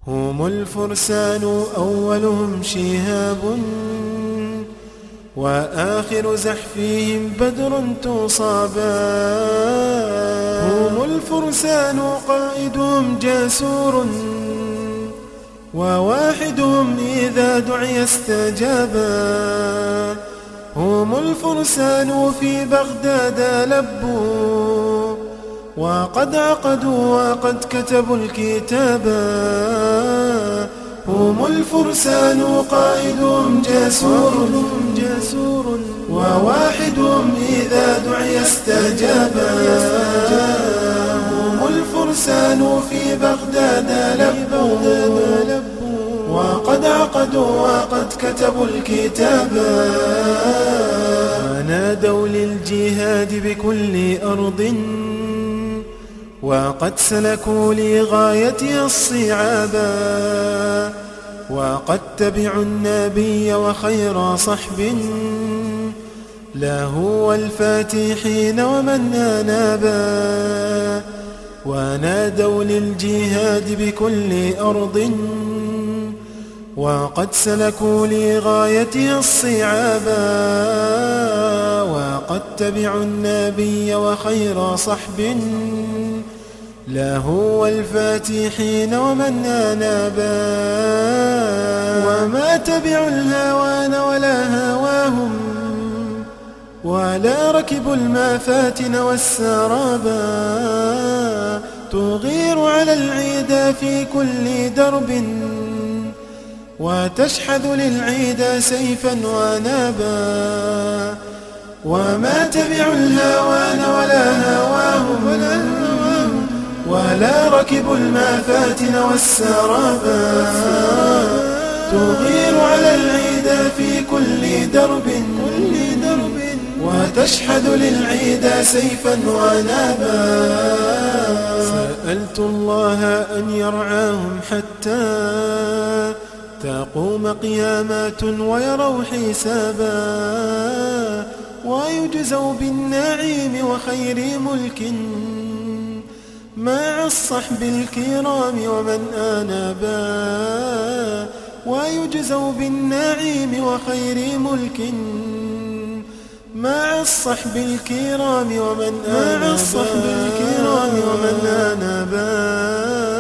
هم الفرسان أولهم شهاب وآخر زحفهم بدر تصابا. هم الفرسان قائدهم جسور وواحدهم إذا دعي استجابا. هم الفرسان في بغداد لبوا وقد عقدوا وقد كتبوا الكتابا. هم الفرسان قائدهم جسور وواحدهم إذا دعي استجابا. هم الفرسان في بغداد لبوا وقد عقدوا وقد كتبوا الكتابا. ونادوا للجهاد بكل أرض وقد سلكوا لغايتها الصعابا. وقد تبعوا النبي وخير صحب له والفاتحين ومن أنابا. ونادوا للجهاد بكل أرض وقد سلكوا لغايتها الصعابا. وقد تبعوا النبي وخير صحب له والفاتحين ومن أنابا. وما تبعوا الهوان ولا هواهم ولا ركبوا المفاتن والسرابا. تغير على العيدا في كل درب وتشحذ للعيدا سيفا ونابا. وما تبعوا الهوان ولا هواهم ولا ركبوا المفاتن والسرابا. تغير على العيدا في كل درب وتشحذ للعيدا سيفا ونابا. سألت الله أن يرعاهم حتى تقوم قيامات ويروا حسابا. ويجزوا بالنعيم وخير ملك مع الصحب الكرام ومن آنبا. ويجزوا بالنعيم وخير ملك مع الصحب الكرام ومن آنبا.